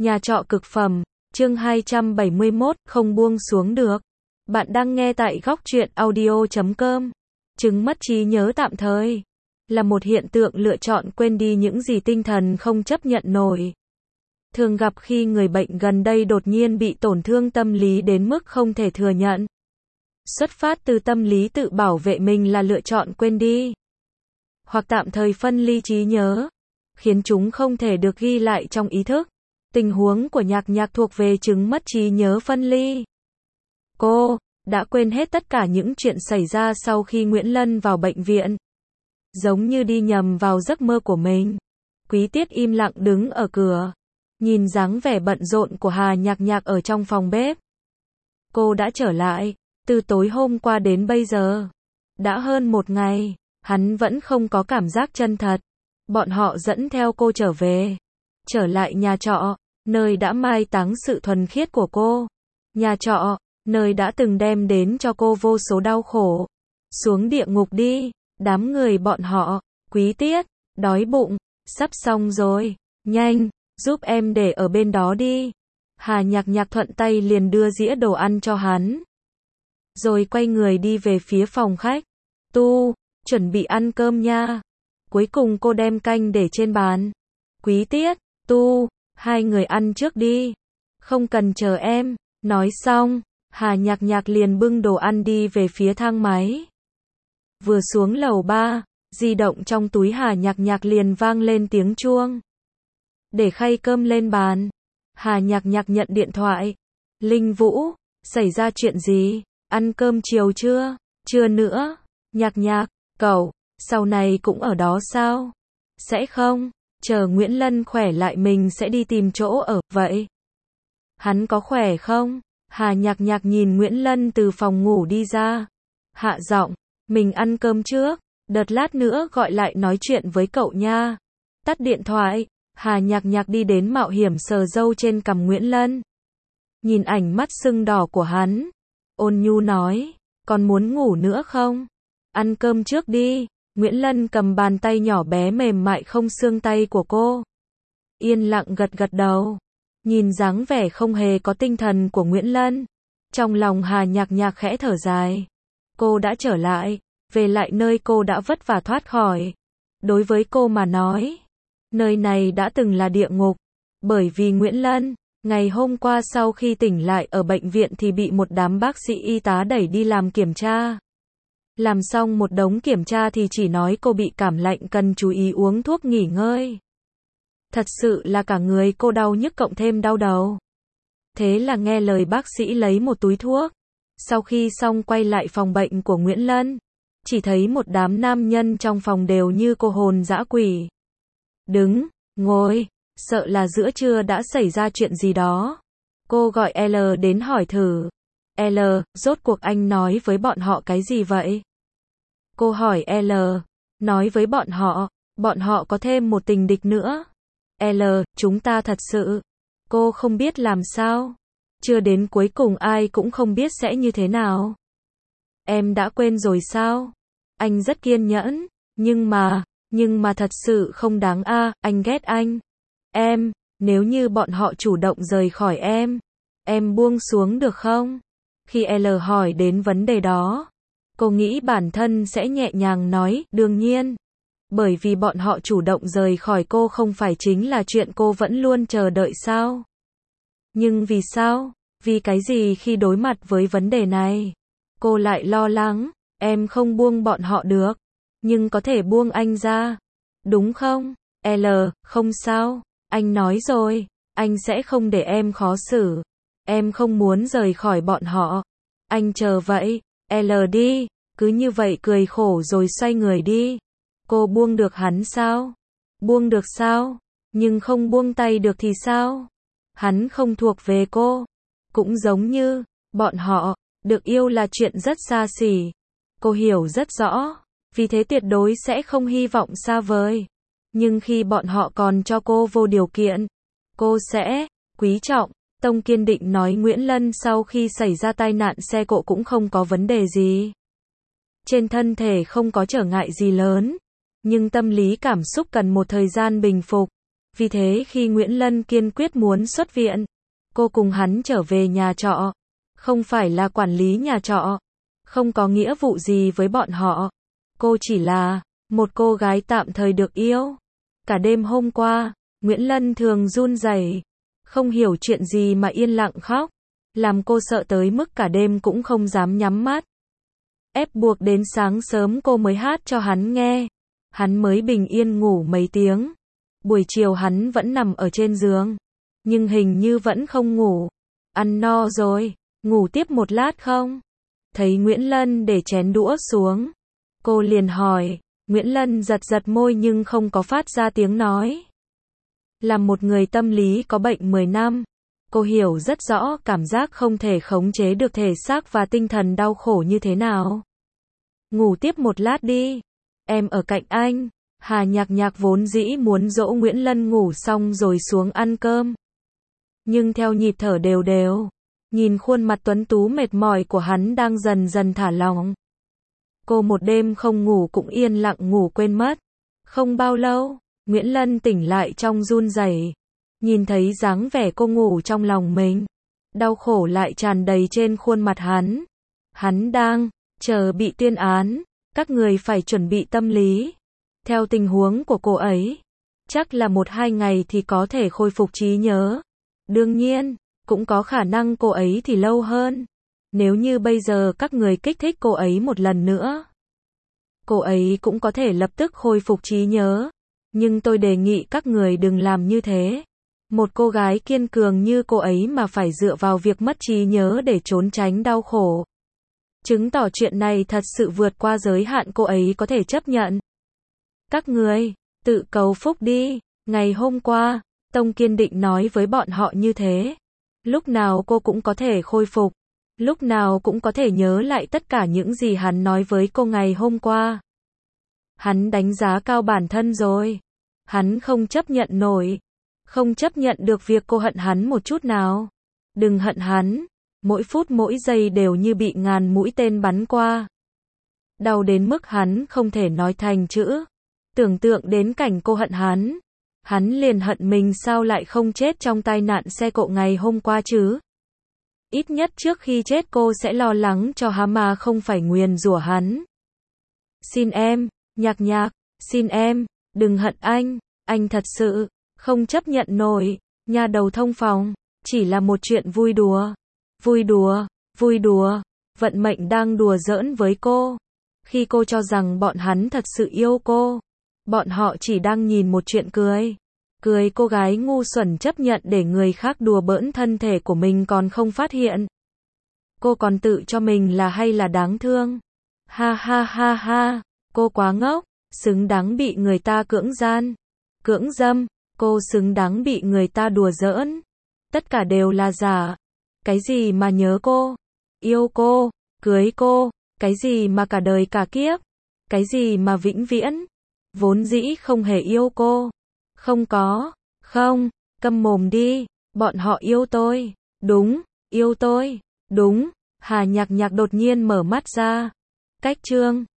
Nhà trọ cực phẩm, chương 271, không buông xuống được. Bạn đang nghe tại góc truyện audio.com. Chứng mất trí nhớ tạm thời là một hiện tượng lựa chọn quên đi những gì tinh thần không chấp nhận nổi. Thường gặp khi người bệnh gần đây đột nhiên bị tổn thương tâm lý đến mức không thể thừa nhận. Xuất phát từ tâm lý tự bảo vệ mình là lựa chọn quên đi, hoặc tạm thời phân ly trí nhớ, khiến chúng không thể được ghi lại trong ý thức. Tình huống của Nhạc Nhạc thuộc về chứng mất trí nhớ phân ly. Cô đã quên hết tất cả những chuyện xảy ra sau khi Nguyễn Lân vào bệnh viện. Giống như đi nhầm vào giấc mơ của mình. Quý Tiết im lặng đứng ở cửa, nhìn dáng vẻ bận rộn của Hà Nhạc Nhạc ở trong phòng bếp. Cô đã trở lại, từ tối hôm qua đến bây giờ. Đã hơn một ngày, hắn vẫn không có cảm giác chân thật. Bọn họ dẫn theo cô trở về. Trở lại nhà trọ, nơi đã mai táng sự thuần khiết của cô. Nhà trọ, nơi đã từng đem đến cho cô vô số đau khổ. Xuống địa ngục đi, đám người bọn họ. Quý Tiết, đói bụng, sắp xong rồi, nhanh, giúp em để ở bên đó đi. Hà Nhạc Nhạc thuận tay liền đưa dĩa đồ ăn cho hắn. Rồi quay người đi về phía phòng khách. Chuẩn bị ăn cơm nha. Cuối cùng cô đem canh để trên bàn. Quý Tiết, hai người ăn trước đi. Không cần chờ em. Nói xong, Hà Nhạc Nhạc liền bưng đồ ăn đi về phía thang máy. Vừa xuống lầu 3, di động trong túi Hà Nhạc Nhạc liền vang lên tiếng chuông. Để khay cơm lên bàn. Hà Nhạc Nhạc nhận điện thoại. Linh Vũ, xảy ra chuyện gì? Ăn cơm chiều chưa? Chưa nữa. Nhạc Nhạc, cậu, sau này cũng ở đó sao? Sẽ không, chờ Nguyễn Lân khỏe lại mình sẽ đi tìm chỗ ở, vậy. Hắn có khỏe không? Hà Nhạc Nhạc nhìn Nguyễn Lân từ phòng ngủ đi ra. Hạ giọng, mình ăn cơm trước, đợt lát nữa gọi lại nói chuyện với cậu nha. Tắt điện thoại, Hà Nhạc Nhạc đi đến mạo hiểm sờ râu trên cằm Nguyễn Lân. Nhìn ảnh mắt sưng đỏ của hắn, ôn nhu nói, còn muốn ngủ nữa không? Ăn cơm trước đi. Nguyễn Lân cầm bàn tay nhỏ bé mềm mại không xương tay của cô. Yên lặng gật gật đầu. Nhìn dáng vẻ không hề có tinh thần của Nguyễn Lân. Trong lòng Hà Nhạc Nhạc khẽ thở dài. Cô đã trở lại, về lại nơi cô đã vất vả thoát khỏi. Đối với cô mà nói, nơi này đã từng là địa ngục. Bởi vì Nguyễn Lân, ngày hôm qua sau khi tỉnh lại ở bệnh viện thì bị một đám bác sĩ y tá đẩy đi làm kiểm tra. Làm xong một đống kiểm tra thì chỉ nói cô bị cảm lạnh cần chú ý uống thuốc nghỉ ngơi. Thật sự là cả người cô đau nhức cộng thêm đau đầu. Thế là nghe lời bác sĩ lấy một túi thuốc. Sau khi xong quay lại phòng bệnh của Nguyễn Lân. Chỉ thấy một đám nam nhân trong phòng đều như cô hồn dã quỷ. Đứng, ngồi, sợ là giữa trưa đã xảy ra chuyện gì đó. Cô gọi L đến hỏi thử. L, rốt cuộc anh nói với bọn họ cái gì vậy? Cô hỏi L, nói với bọn họ có thêm một tình địch nữa. L, chúng ta thật sự. Cô không biết làm sao. Chưa đến cuối cùng ai cũng không biết sẽ như thế nào. Em đã quên rồi sao? Anh rất kiên nhẫn, nhưng mà thật sự không đáng a, anh ghét anh. Em, nếu như bọn họ chủ động rời khỏi em buông xuống được không? Khi L hỏi đến vấn đề đó, cô nghĩ bản thân sẽ nhẹ nhàng nói, đương nhiên. Bởi vì bọn họ chủ động rời khỏi cô không phải chính là chuyện cô vẫn luôn chờ đợi sao? Nhưng vì sao? Vì cái gì khi đối mặt với vấn đề này? Cô lại lo lắng, em không buông bọn họ được, nhưng có thể buông anh ra. Đúng không? L, không sao, anh nói rồi, anh sẽ không để em khó xử. Em không muốn rời khỏi bọn họ. Anh chờ vậy. L đi. Cứ như vậy cười khổ rồi xoay người đi. Cô buông được hắn sao? Buông được sao? Nhưng không buông tay được thì sao? Hắn không thuộc về cô. Cũng giống như, bọn họ, được yêu là chuyện rất xa xỉ. Cô hiểu rất rõ. Vì thế tuyệt đối sẽ không hy vọng xa vời. Nhưng khi bọn họ còn cho cô vô điều kiện, cô sẽ quý trọng. Tông kiên định nói Nguyễn Lân sau khi xảy ra tai nạn xe cộ cũng không có vấn đề gì. Trên thân thể không có trở ngại gì lớn. Nhưng tâm lý cảm xúc cần một thời gian bình phục. Vì thế khi Nguyễn Lân kiên quyết muốn xuất viện, cô cùng hắn trở về nhà trọ. Không phải là quản lý nhà trọ, không có nghĩa vụ gì với bọn họ. Cô chỉ là một cô gái tạm thời được yêu. Cả đêm hôm qua, Nguyễn Lân thường run rẩy, không hiểu chuyện gì mà yên lặng khóc, làm cô sợ tới mức cả đêm cũng không dám nhắm mắt. Ép buộc đến sáng sớm cô mới hát cho hắn nghe, hắn mới bình yên ngủ mấy tiếng. Buổi chiều hắn vẫn nằm ở trên giường, nhưng hình như vẫn không ngủ. Ăn no rồi, ngủ tiếp một lát không? Thấy Nguyễn Lân để chén đũa xuống, cô liền hỏi. Nguyễn Lân giật giật môi nhưng không có phát ra tiếng nói. Là một người tâm lý có bệnh 10 năm, cô hiểu rất rõ cảm giác không thể khống chế được thể xác và tinh thần đau khổ như thế nào. Ngủ tiếp một lát đi, em ở cạnh anh. Hà Nhạc Nhạc vốn dĩ muốn dỗ Nguyễn Lân ngủ xong rồi xuống ăn cơm. Nhưng theo nhịp thở đều đều, nhìn khuôn mặt tuấn tú mệt mỏi của hắn đang dần dần thả lỏng. Cô một đêm không ngủ cũng yên lặng ngủ quên mất. Không bao lâu, Nguyễn Lân tỉnh lại trong run rẩy, nhìn thấy dáng vẻ cô ngủ trong lòng mình. Đau khổ lại tràn đầy trên khuôn mặt hắn. Hắn đang chờ bị tuyên án, các người phải chuẩn bị tâm lý. Theo tình huống của cô ấy, chắc là 1-2 ngày thì có thể khôi phục trí nhớ. Đương nhiên, cũng có khả năng cô ấy thì lâu hơn. Nếu như bây giờ các người kích thích cô ấy một lần nữa, cô ấy cũng có thể lập tức khôi phục trí nhớ. Nhưng tôi đề nghị các người đừng làm như thế. Một cô gái kiên cường như cô ấy mà phải dựa vào việc mất trí nhớ để trốn tránh đau khổ, chứng tỏ chuyện này thật sự vượt qua giới hạn cô ấy có thể chấp nhận. Các người, tự cầu phúc đi. Ngày hôm qua, Tông kiên định nói với bọn họ như thế. Lúc nào cô cũng có thể khôi phục. Lúc nào cũng có thể nhớ lại tất cả những gì hắn nói với cô ngày hôm qua. Hắn đánh giá cao bản thân rồi. Hắn không chấp nhận nổi. Không chấp nhận được việc cô hận hắn một chút nào. Đừng hận hắn. Mỗi phút mỗi giây đều như bị ngàn mũi tên bắn qua. Đau đến mức hắn không thể nói thành chữ. Tưởng tượng đến cảnh cô hận hắn. Hắn liền hận mình sao lại không chết trong tai nạn xe cộ ngày hôm qua chứ. Ít nhất trước khi chết cô sẽ lo lắng cho hắn mà không phải nguyền rủa hắn. Xin em, Nhạc Nhạc, xin em, đừng hận anh thật sự không chấp nhận nổi. Nhà đầu thông phòng, chỉ là một chuyện vui đùa. Vui đùa, vận mệnh đang đùa giỡn với cô. Khi cô cho rằng bọn hắn thật sự yêu cô, bọn họ chỉ đang nhìn một chuyện cười. Cười cô gái ngu xuẩn chấp nhận để người khác đùa bỡn thân thể của mình còn không phát hiện. Cô còn tự cho mình là hay là đáng thương. Ha ha ha ha, cô quá ngốc, xứng đáng bị người ta cưỡng dâm, cô xứng đáng bị người ta đùa giỡn. Tất cả đều là giả. Cái gì mà nhớ cô, yêu cô, cưới cô, cái gì mà cả đời cả kiếp, cái gì mà vĩnh viễn, vốn dĩ không hề yêu cô. Không có, không, câm mồm đi, bọn họ yêu tôi, đúng, yêu tôi, đúng. Hà Nhạc Nhạc đột nhiên mở mắt ra. Cách chương